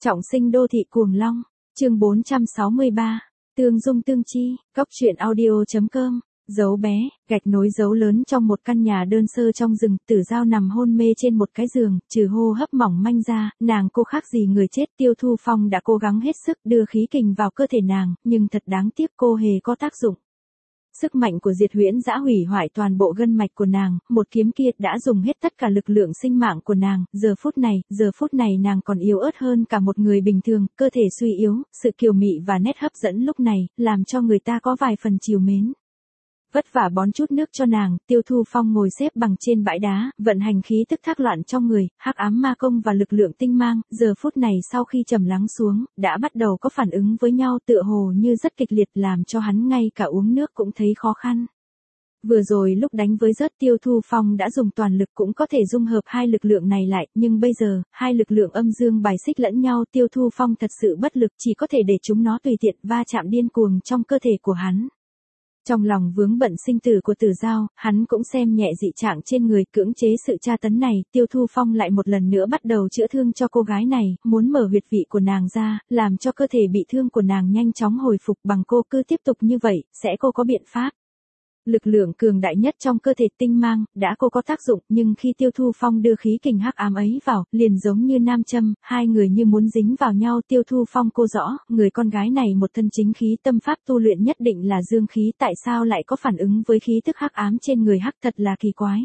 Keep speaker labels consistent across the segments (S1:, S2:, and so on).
S1: Trọng sinh đô thị cuồng long, chương 463, tương dung tương chi, góc truyện audio.com, dấu bé, gạch nối dấu lớn trong một căn nhà đơn sơ trong rừng, Tử Giao nằm hôn mê trên một cái giường, trừ hô hấp mỏng manh ra, nàng cô khác gì người chết. Tiêu Thu Phong đã cố gắng hết sức đưa khí kình vào cơ thể nàng, nhưng thật đáng tiếc cô hề có tác dụng. Sức mạnh của Diệt Huyễn Dã hủy hoại toàn bộ gân mạch của nàng, một kiếm kia đã dùng hết tất cả lực lượng sinh mạng của nàng, giờ phút này nàng còn yếu ớt hơn cả một người bình thường, cơ thể suy yếu, sự kiều mị và nét hấp dẫn lúc này, làm cho người ta có vài phần trìu mến. Vất vả bón chút nước cho nàng, Tiêu Thu Phong ngồi xếp bằng trên bãi đá, vận hành khí tức thác loạn trong người, hắc ám ma công và lực lượng tinh mang, giờ phút này sau khi trầm lắng xuống, đã bắt đầu có phản ứng với nhau, tựa hồ như rất kịch liệt, làm cho hắn ngay cả uống nước cũng thấy khó khăn. Vừa rồi lúc đánh với rớt, Tiêu Thu Phong đã dùng toàn lực cũng có thể dung hợp hai lực lượng này lại, nhưng bây giờ, hai lực lượng âm dương bài xích lẫn nhau, Tiêu Thu Phong thật sự bất lực, chỉ có thể để chúng nó tùy tiện va chạm điên cuồng trong cơ thể của hắn. Trong lòng vướng bận sinh tử của Tử Giao, hắn cũng xem nhẹ dị trạng trên người, cưỡng chế sự tra tấn này. Tiêu Thu Phong lại một lần nữa bắt đầu chữa thương cho cô gái này, muốn mở huyệt vị của nàng ra, làm cho cơ thể bị thương của nàng nhanh chóng hồi phục. Bằng cô cứ tiếp tục như vậy, sẽ cô có biện pháp. Lực lượng cường đại nhất trong cơ thể tinh mang, đã cô có tác dụng, nhưng khi Tiêu Thu Phong đưa khí kình hắc ám ấy vào, liền giống như nam châm, hai người như muốn dính vào nhau. Tiêu Thu Phong cô rõ, người con gái này một thân chính khí, tâm pháp tu luyện nhất định là dương khí, tại sao lại có phản ứng với khí tức hắc ám trên người hắc, thật là kỳ quái.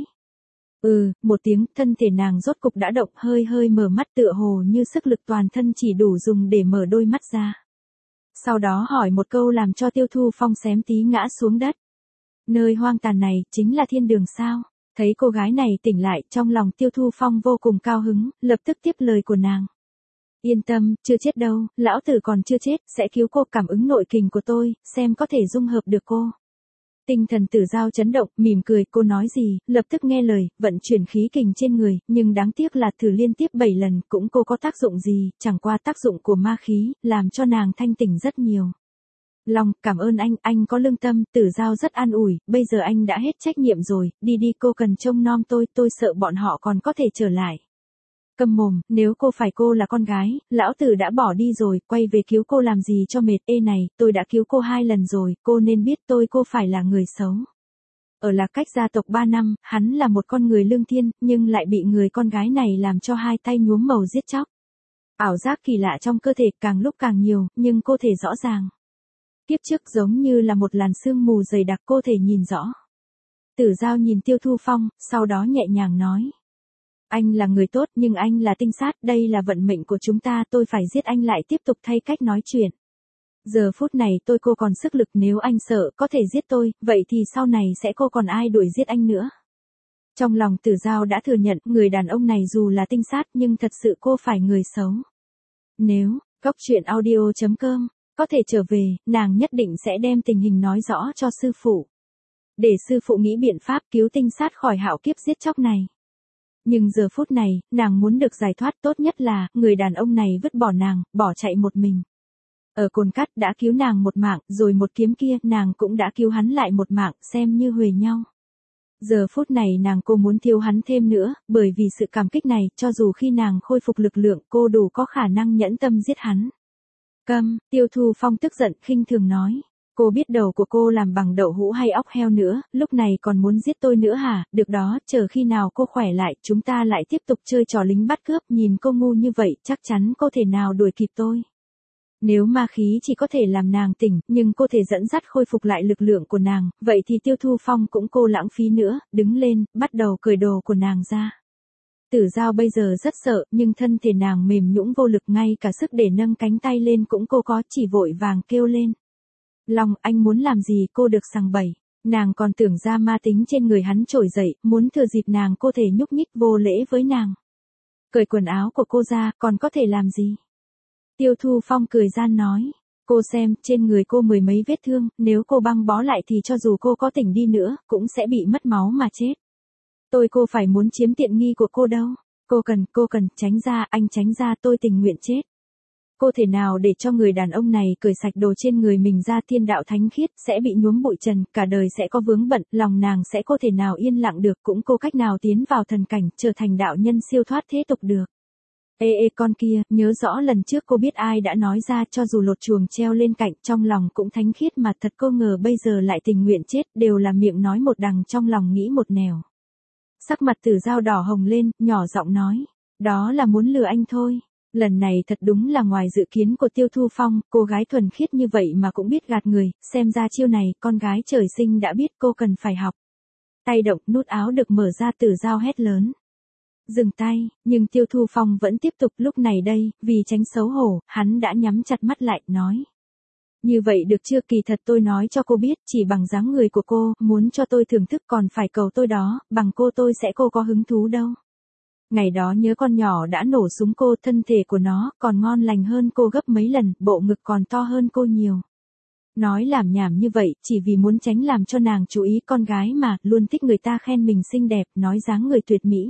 S1: Một tiếng, thân thể nàng rốt cục đã động, hơi mở mắt, tựa hồ như sức lực toàn thân chỉ đủ dùng để mở đôi mắt ra. Sau đó hỏi một câu làm cho Tiêu Thu Phong xém tí ngã xuống đất. Nơi hoang tàn này, chính là thiên đường sao? Thấy cô gái này tỉnh lại, trong lòng Tiêu Thu Phong vô cùng cao hứng, lập tức tiếp lời của nàng. Yên tâm, chưa chết đâu, lão tử còn chưa chết, sẽ cứu cô, cảm ứng nội kình của tôi, xem có thể dung hợp được cô. Tinh thần Tử Giao chấn động, mỉm cười, cô nói gì, lập tức nghe lời, vận chuyển khí kình trên người, nhưng đáng tiếc là thử liên tiếp 7 lần, cũng cô có tác dụng gì, chẳng qua tác dụng của ma khí, làm cho nàng thanh tỉnh rất nhiều. Long, cảm ơn anh có lương tâm. Tử Giao rất an ủi, bây giờ anh đã hết trách nhiệm rồi, đi cô cần trông nom tôi sợ bọn họ còn có thể trở lại. Câm mồm, nếu cô là con gái, lão tử đã bỏ đi rồi, quay về cứu cô làm gì cho mệt. Này, tôi đã cứu cô 2 lần rồi, cô nên biết cô phải là người xấu. Ở Lạc Cách gia tộc 3 năm, hắn là một con người lương thiện, nhưng lại bị người con gái này làm cho hai tay nhuốm màu giết chóc. Ảo giác kỳ lạ trong cơ thể càng lúc càng nhiều, nhưng cô thể rõ ràng. Kiếp trước giống như là một làn sương mù dày đặc, cô thể nhìn rõ. Tử Giao nhìn Tiêu Thu Phong, sau đó nhẹ nhàng nói. Anh là người tốt, nhưng anh là tinh sát, đây là vận mệnh của chúng ta, tôi phải giết anh lại tiếp tục thay cách nói chuyện. Giờ phút này cô còn sức lực, nếu anh sợ có thể giết tôi, vậy thì sau này sẽ cô còn ai đuổi giết anh nữa. Trong lòng Tử Giao đã thừa nhận, người đàn ông này dù là tinh sát, nhưng thật sự cô phải người xấu. Nếu, góc truyện audio.com có thể trở về, nàng nhất định sẽ đem tình hình nói rõ cho sư phụ. Để sư phụ nghĩ biện pháp cứu tinh sát khỏi hạo kiếp giết chóc này. Nhưng giờ phút này, nàng muốn được giải thoát, tốt nhất là, người đàn ông này vứt bỏ nàng, bỏ chạy một mình. Ở Cồn Cát đã cứu nàng một mạng, rồi một kiếm kia, nàng cũng đã cứu hắn lại một mạng, xem như huề nhau. Giờ phút này cô muốn thiếu hắn thêm nữa, bởi vì sự cảm kích này, cho dù khi nàng khôi phục lực lượng, cô đủ có khả năng nhẫn tâm giết hắn. Câm, Tiêu Thu Phong tức giận, khinh thường nói. Cô biết đầu của cô làm bằng đậu hũ hay óc heo nữa, lúc này còn muốn giết tôi nữa hả? Được đó, chờ khi nào cô khỏe lại, chúng ta lại tiếp tục chơi trò lính bắt cướp. Nhìn cô ngu như vậy, chắc chắn cô thể nào đuổi kịp tôi. Nếu ma khí chỉ có thể làm nàng tỉnh, nhưng cô thể dẫn dắt khôi phục lại lực lượng của nàng, vậy thì Tiêu Thu Phong cũng cô lãng phí nữa. Đứng lên, bắt đầu cởi đồ của nàng ra. Tử Giao bây giờ rất sợ, nhưng thân thể nàng mềm nhũn vô lực, ngay cả sức để nâng cánh tay lên cũng cô có, chỉ vội vàng kêu lên. Long, anh muốn làm gì? Cô được sằng bẩy. Nàng còn tưởng ra ma tính trên người hắn trỗi dậy, muốn thừa dịp nàng cô thể nhúc nhích vô lễ với nàng. Cởi quần áo của cô ra, còn có thể làm gì? Tiêu Thu Phong cười gian nói. Cô xem, trên người cô 10 mấy vết thương, nếu cô băng bó lại thì cho dù cô có tỉnh đi nữa, cũng sẽ bị mất máu mà chết. Cô phải muốn chiếm tiện nghi của cô đâu. Cô cần, tránh ra, anh tránh ra, tôi tình nguyện chết. Cô thể nào để cho người đàn ông này cởi sạch đồ trên người mình ra, thiên đạo thánh khiết, sẽ bị nhuốm bụi trần, cả đời sẽ có vướng bận, lòng nàng sẽ cô thể nào yên lặng được, cũng cô cách nào tiến vào thần cảnh, trở thành đạo nhân siêu thoát thế tục được. Ê con kia, nhớ rõ lần trước cô biết ai đã nói ra cho dù lột chuồng treo lên cạnh trong lòng cũng thánh khiết mà thật cô ngờ bây giờ lại tình nguyện chết đều là miệng nói một đằng trong lòng nghĩ một nẻo. Sắc mặt Tử Giao đỏ hồng lên, nhỏ giọng nói. Đó là muốn lừa anh thôi. Lần này thật đúng là ngoài dự kiến của Tiêu Thu Phong, cô gái thuần khiết như vậy mà cũng biết gạt người, xem ra chiêu này con gái trời sinh đã biết cô cần phải học. Tay động nút áo được mở ra Tử Giao hét lớn. Dừng tay, nhưng Tiêu Thu Phong vẫn tiếp tục lúc này đây, vì tránh xấu hổ, hắn đã nhắm chặt mắt lại, nói. Như vậy được chưa, kỳ thật tôi nói cho cô biết, chỉ bằng dáng người của cô, muốn cho tôi thưởng thức còn phải cầu tôi đó, bằng cô tôi sẽ cô có hứng thú đâu. Ngày đó nhớ con nhỏ đã nổ súng cô, thân thể của nó còn ngon lành hơn cô gấp mấy lần, bộ ngực còn to hơn cô nhiều. Nói làm nhảm như vậy, chỉ vì muốn tránh làm cho nàng chú ý, con gái mà, luôn thích người ta khen mình xinh đẹp, nói dáng người tuyệt mỹ.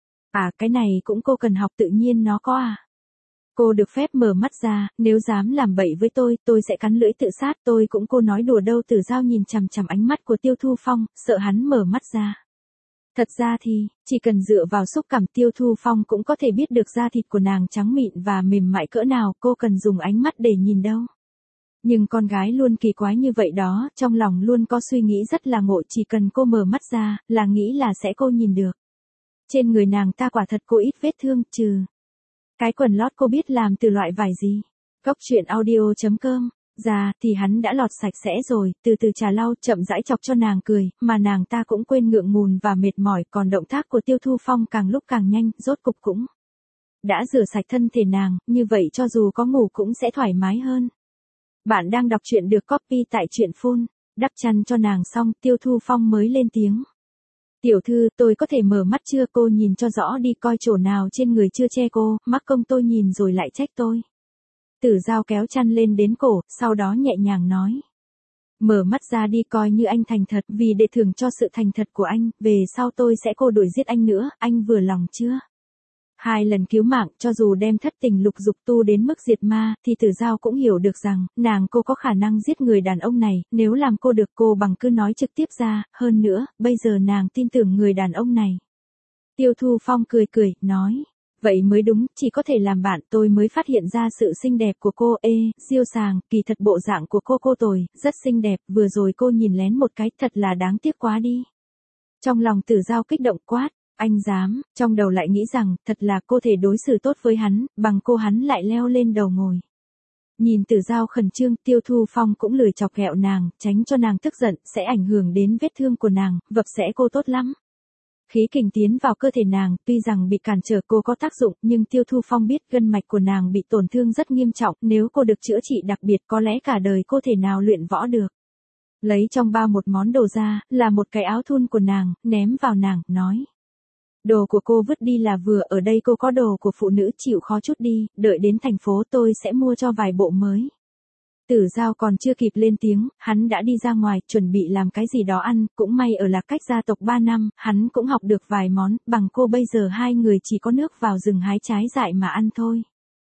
S1: À cái này cũng cô cần học, tự nhiên nó có à. Cô được phép mở mắt ra, nếu dám làm bậy với tôi sẽ cắn lưỡi tự sát, tôi cũng cô nói đùa đâu. Tử Giao nhìn chằm chằm ánh mắt của Tiêu Thu Phong, sợ hắn mở mắt ra. Thật ra thì, chỉ cần dựa vào xúc cảm Tiêu Thu Phong cũng có thể biết được da thịt của nàng trắng mịn và mềm mại cỡ nào, cô cần dùng ánh mắt để nhìn đâu. Nhưng con gái luôn kỳ quái như vậy đó, trong lòng luôn có suy nghĩ rất là ngộ, chỉ cần cô mở mắt ra, là nghĩ là sẽ cô nhìn được. Trên người nàng ta quả thật cô ít vết thương, trừ cái quần lót cô biết làm từ loại vải gì. Cốc truyện audio.com. Ra thì hắn đã lọt sạch sẽ rồi, từ từ trà lau, chậm rãi chọc cho nàng cười, mà nàng ta cũng quên ngượng ngùng và mệt mỏi, còn động tác của Tiêu Thu Phong càng lúc càng nhanh, rốt cục cũng đã rửa sạch thân thể nàng, như vậy cho dù có ngủ cũng sẽ thoải mái hơn. Bạn đang đọc truyện được copy tại truyện phun, đắp chăn cho nàng xong, Tiêu Thu Phong mới lên tiếng. Tiểu thư, tôi có thể mở mắt chưa, cô nhìn cho rõ đi, coi chỗ nào trên người chưa che cô, mắc công tôi nhìn rồi lại trách tôi. Tử Giao kéo chăn lên đến cổ, sau đó nhẹ nhàng nói. Mở mắt ra đi, coi như anh thành thật, vì để thưởng cho sự thành thật của anh, về sau tôi sẽ cô đuổi giết anh nữa, anh vừa lòng chưa? 2 lần cứu mạng, cho dù đem thất tình lục dục tu đến mức diệt ma, thì Tử Giao cũng hiểu được rằng, nàng cô có khả năng giết người đàn ông này, nếu làm cô được cô bằng cứ nói trực tiếp ra, hơn nữa, bây giờ nàng tin tưởng người đàn ông này. Tiêu Thu Phong cười cười, nói. Vậy mới đúng, chỉ có thể làm bạn, tôi mới phát hiện ra sự xinh đẹp của cô. Diêu Sàng, kỳ thật bộ dạng của cô tồi, rất xinh đẹp, vừa rồi cô nhìn lén một cái, thật là đáng tiếc quá đi. Trong lòng Tử Giao kích động quát, anh dám, trong đầu lại nghĩ rằng, thật là cô thể đối xử tốt với hắn, bằng cô hắn lại leo lên đầu ngồi. Nhìn Tử Giao khẩn trương, Tiêu Thu Phong cũng lười chọc ghẹo nàng, tránh cho nàng tức giận, sẽ ảnh hưởng đến vết thương của nàng, vập sẽ cô tốt lắm. Khí kình tiến vào cơ thể nàng, tuy rằng bị cản trở cô có tác dụng, nhưng Tiêu Thu Phong biết gân mạch của nàng bị tổn thương rất nghiêm trọng, nếu cô được chữa trị đặc biệt có lẽ cả đời cô thể nào luyện võ được. Lấy trong bao một món đồ ra, là một cái áo thun của nàng, ném vào nàng, nói. Đồ của cô vứt đi là vừa, ở đây cô có đồ của phụ nữ, chịu khó chút đi, đợi đến thành phố tôi sẽ mua cho vài bộ mới. Tử Giao còn chưa kịp lên tiếng, hắn đã đi ra ngoài, chuẩn bị làm cái gì đó ăn, cũng may ở Lạc Cách gia tộc 3 năm, hắn cũng học được vài món, bằng cô bây giờ 2 người chỉ có nước vào rừng hái trái dại mà ăn thôi.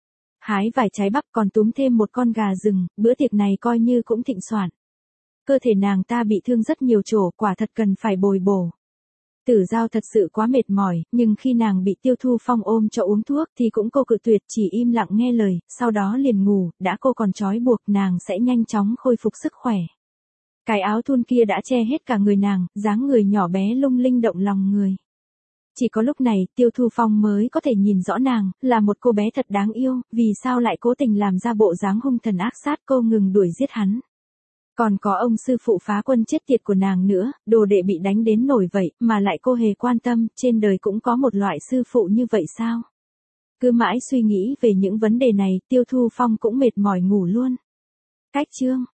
S1: Hái vài trái bắp còn túm thêm một con gà rừng, bữa tiệc này coi như cũng thịnh soạn. Cơ thể nàng ta bị thương rất nhiều chỗ, quả thật cần phải bồi bổ. Tử Giao thật sự quá mệt mỏi, nhưng khi nàng bị Tiêu Thu Phong ôm cho uống thuốc thì cũng cô cự tuyệt, chỉ im lặng nghe lời, sau đó liền ngủ, đã cô còn trói buộc nàng sẽ nhanh chóng khôi phục sức khỏe. Cái áo thun kia đã che hết cả người nàng, dáng người nhỏ bé lung linh động lòng người. Chỉ có lúc này Tiêu Thu Phong mới có thể nhìn rõ nàng, là một cô bé thật đáng yêu, vì sao lại cố tình làm ra bộ dáng hung thần ác sát, cô ngừng đuổi giết hắn. Còn có ông sư phụ phá quân chết tiệt của nàng nữa, đồ đệ bị đánh đến nổi vậy, mà lại cô hề quan tâm, trên đời cũng có một loại sư phụ như vậy sao? Cứ mãi suy nghĩ về những vấn đề này, Tiêu Thu Phong cũng mệt mỏi ngủ luôn. Cách chương